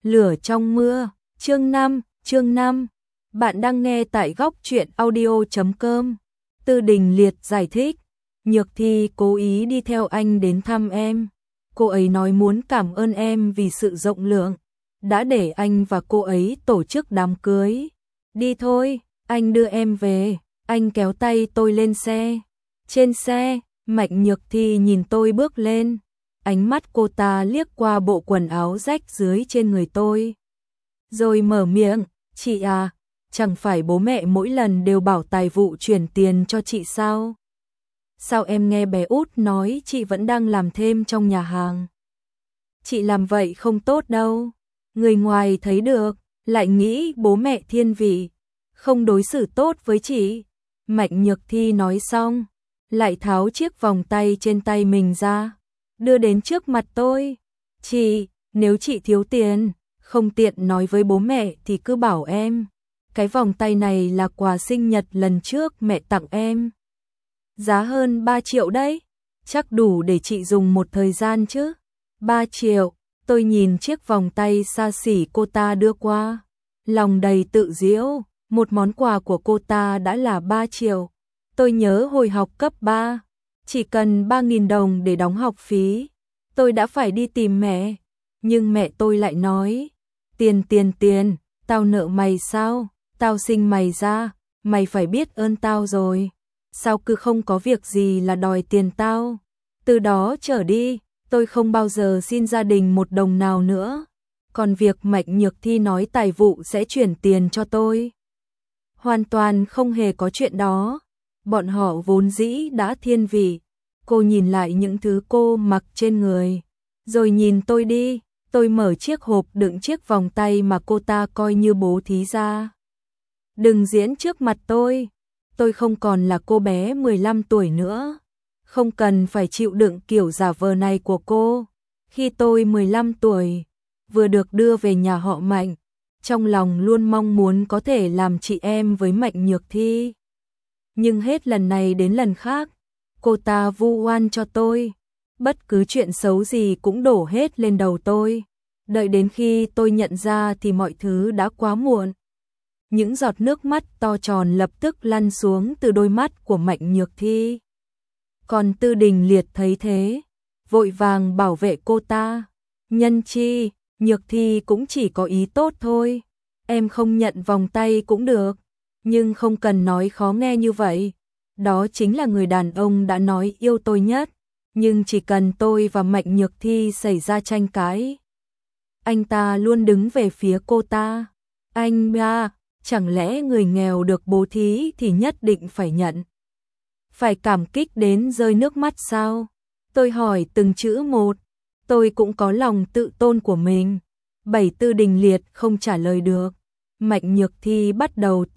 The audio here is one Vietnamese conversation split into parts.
Lửa trong mưa, chương 5. Bạn đang nghe tại góc truyện audio.com. Tư Đình Liệt giải thích, Nhược Thi cố ý đi theo anh đến thăm em. Cô ấy nói muốn cảm ơn em vì sự rộng lượng, đã để anh và cô ấy tổ chức đám cưới. Đi thôi, anh đưa em về. Anh kéo tay tôi lên xe. Trên xe, Mạnh Nhược Thi nhìn tôi bước lên. Ánh mắt cô ta liếc qua bộ quần áo rách rưới trên người tôi, rồi mở miệng, chị à, chẳng phải bố mẹ mỗi lần đều bảo tài vụ chuyển tiền cho chị sao? Sao em nghe bé út nói chị vẫn đang làm thêm trong nhà hàng? Chị làm vậy không tốt đâu, người ngoài thấy được, lại nghĩ bố mẹ thiên vị, không đối xử tốt với chị. Mạnh Nhược Thi nói xong, lại tháo chiếc vòng tay trên tay mình ra, đưa đến trước mặt tôi. Chị, nếu chị thiếu tiền, không tiện nói với bố mẹ thì cứ bảo em. Cái vòng tay này là quà sinh nhật lần trước mẹ tặng em. Giá hơn 3 triệu đấy, chắc đủ để chị dùng một thời gian chứ. 3 triệu, tôi nhìn chiếc vòng tay xa xỉ cô ta đưa qua, lòng đầy tự giễu, một món quà của cô ta đã là 3 triệu. Tôi nhớ hồi học cấp 3, chỉ cần 3.000 đồng để đóng học phí, tôi đã phải đi tìm mẹ, nhưng mẹ tôi lại nói, tiền, tao nợ mày sao, tao sinh mày ra, mày phải biết ơn tao rồi, sao cứ không có việc gì là đòi tiền tao. Từ đó trở đi, tôi không bao giờ xin gia đình một đồng nào nữa, còn việc Mạnh Nhược Thi nói tài vụ sẽ chuyển tiền cho tôi, hoàn toàn không hề có chuyện đó. Bọn họ vốn dĩ đã thiên vị. Cô nhìn lại những thứ cô mặc trên người, rồi nhìn tôi đi. Tôi mở chiếc hộp đựng chiếc vòng tay mà cô ta coi như bố thí ra. Đừng diễn trước mặt tôi không còn là cô bé 15 tuổi nữa, không cần phải chịu đựng kiểu giả vờ này của cô. Khi tôi 15 tuổi, vừa được đưa về nhà họ Mạnh, trong lòng luôn mong muốn có thể làm chị em với Mạnh Nhược Thi. Nhưng hết lần này đến lần khác, cô ta vu oan cho tôi, bất cứ chuyện xấu gì cũng đổ hết lên đầu tôi. Đợi đến khi tôi nhận ra thì mọi thứ đã quá muộn. Những giọt nước mắt to tròn lập tức lăn xuống từ đôi mắt của Mạnh Nhược Thi. Còn Tư Đình Liệt thấy thế, vội vàng bảo vệ cô ta. Nhân chi, Nhược Thi cũng chỉ có ý tốt thôi, em không nhận vòng tay cũng được. Nhưng không cần nói khó nghe như vậy. Đó chính là người đàn ông đã nói yêu tôi nhất. Nhưng chỉ cần tôi và Mạnh Nhược Thi xảy ra tranh cãi, anh ta luôn đứng về phía cô ta. Anh ba, chẳng lẽ người nghèo được bố thí thì nhất định phải nhận, phải cảm kích đến rơi nước mắt sao? Tôi hỏi từng chữ một. Tôi cũng có lòng tự tôn của mình. Tư Đình Liệt không trả lời được. Mạnh Nhược Thi bắt đầu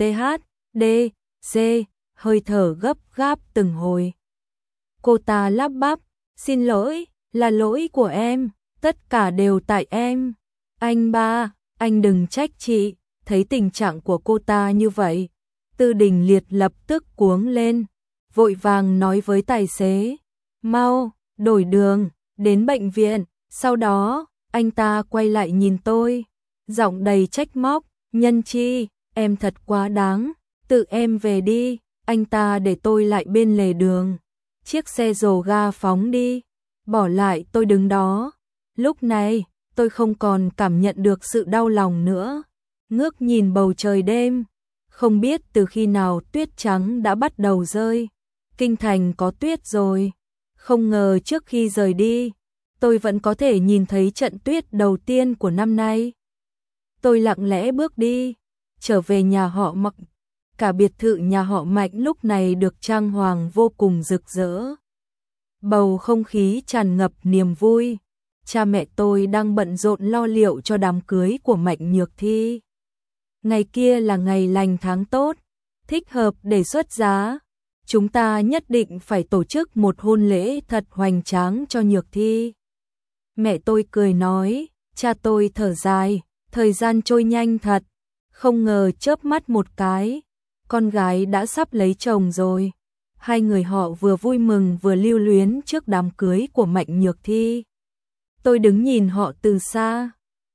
THDC, hơi thở gấp gáp từng hồi. Cô ta lắp bắp, xin lỗi, là lỗi của em, tất cả đều tại em. Anh ba, anh đừng trách chị. Thấy tình trạng của cô ta như vậy, Tư Đình Liệt lập tức cuống lên, vội vàng nói với tài xế, mau, đổi đường, đến bệnh viện. Sau đó, anh ta quay lại nhìn tôi, giọng đầy trách móc, Nhân chi, em thật quá đáng, tự em về đi. Anh ta để tôi lại bên lề đường. Chiếc xe rồ ga phóng đi, bỏ lại tôi đứng đó. Lúc này, tôi không còn cảm nhận được sự đau lòng nữa. Ngước nhìn bầu trời đêm, không biết từ khi nào tuyết trắng đã bắt đầu rơi. Kinh thành có tuyết rồi. Không ngờ trước khi rời đi, tôi vẫn có thể nhìn thấy trận tuyết đầu tiên của năm nay. Tôi lặng lẽ bước đi, trở về nhà họ Mạnh. Cả biệt thự nhà họ Mạnh lúc này được trang hoàng vô cùng rực rỡ. Bầu không khí tràn ngập niềm vui. Cha mẹ tôi đang bận rộn lo liệu cho đám cưới của Mạnh Nhược Thi. Ngày kia là ngày lành tháng tốt, thích hợp để xuất giá. Chúng ta nhất định phải tổ chức một hôn lễ thật hoành tráng cho Nhược Thi. Mẹ tôi cười nói, cha tôi thở dài, thời gian trôi nhanh thật. Không ngờ chớp mắt một cái, con gái đã sắp lấy chồng rồi. Hai người họ vừa vui mừng vừa lưu luyến trước đám cưới của Mạnh Nhược Thi. Tôi đứng nhìn họ từ xa,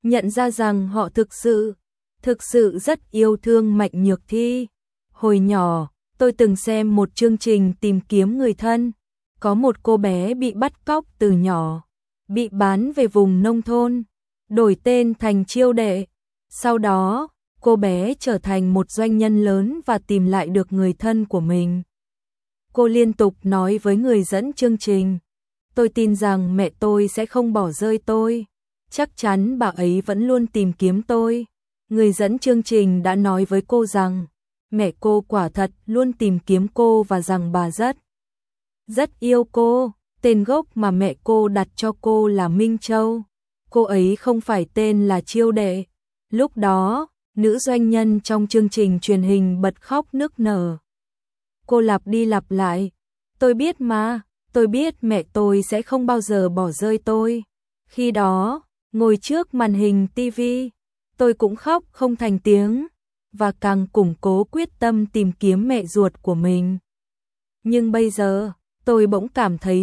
nhận ra rằng họ thực sự rất yêu thương Mạnh Nhược Thi. Hồi nhỏ, tôi từng xem một chương trình tìm kiếm người thân, có một cô bé bị bắt cóc từ nhỏ, bị bán về vùng nông thôn, đổi tên thành Chiêu Đệ. Sau đó, cô bé trở thành một doanh nhân lớn và tìm lại được người thân của mình. Cô liên tục nói với người dẫn chương trình, tôi tin rằng mẹ tôi sẽ không bỏ rơi tôi, chắc chắn bà ấy vẫn luôn tìm kiếm tôi. Người dẫn chương trình đã nói với cô rằng, mẹ cô quả thật luôn tìm kiếm cô và rằng bà rất yêu cô. Tên gốc mà mẹ cô đặt cho cô là Minh Châu. Cô ấy không phải tên là Chiêu Đệ. Lúc đó, nữ doanh nhân trong chương trình truyền hình bật khóc nức nở. Cô lặp đi lặp lại, tôi biết mà, tôi biết mẹ tôi sẽ không bao giờ bỏ rơi tôi. Khi đó, ngồi trước màn hình TV, tôi cũng khóc không thành tiếng, và càng củng cố quyết tâm tìm kiếm mẹ ruột của mình. Nhưng bây giờ, tôi bỗng cảm thấy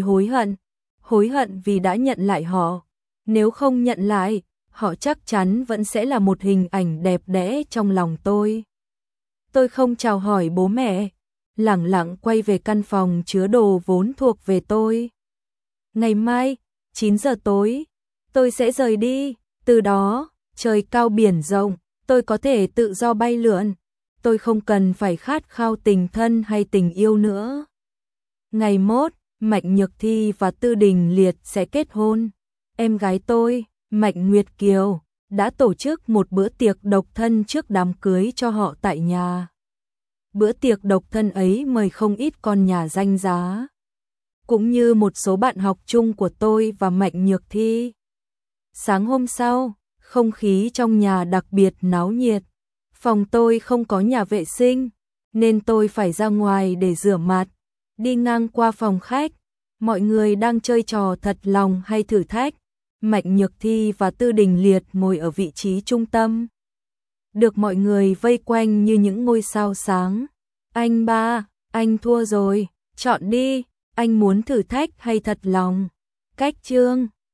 hối hận vì đã nhận lại họ. Nếu không nhận lại, họ chắc chắn vẫn sẽ là một hình ảnh đẹp đẽ trong lòng tôi. Tôi không chào hỏi bố mẹ, lẳng lặng quay về căn phòng chứa đồ vốn thuộc về tôi. Ngày mai, 9 giờ tối, tôi sẽ rời đi, từ đó, trời cao biển rộng, tôi có thể tự do bay lượn, tôi không cần phải khát khao tình thân hay tình yêu nữa. Ngày mốt, Mạnh Nhược Thi và Tư Đình Liệt sẽ kết hôn. Em gái tôi, Mạnh Nguyệt Kiều, đã tổ chức một bữa tiệc độc thân trước đám cưới cho họ tại nhà. Bữa tiệc độc thân ấy mời không ít con nhà danh giá, cũng như một số bạn học chung của tôi và Mạnh Nhược Thi. Sáng hôm sau, không khí trong nhà đặc biệt náo nhiệt. Phòng tôi không có nhà vệ sinh, nên tôi phải ra ngoài để rửa mặt. Đi ngang qua phòng khách, mọi người đang chơi trò thật lòng hay thử thách. Mạnh Nhược Thi và Tư Đình Liệt ngồi ở vị trí trung tâm, được mọi người vây quanh như những ngôi sao sáng. Anh ba, anh thua rồi, chọn đi, anh muốn thử thách hay thật lòng? Cách chương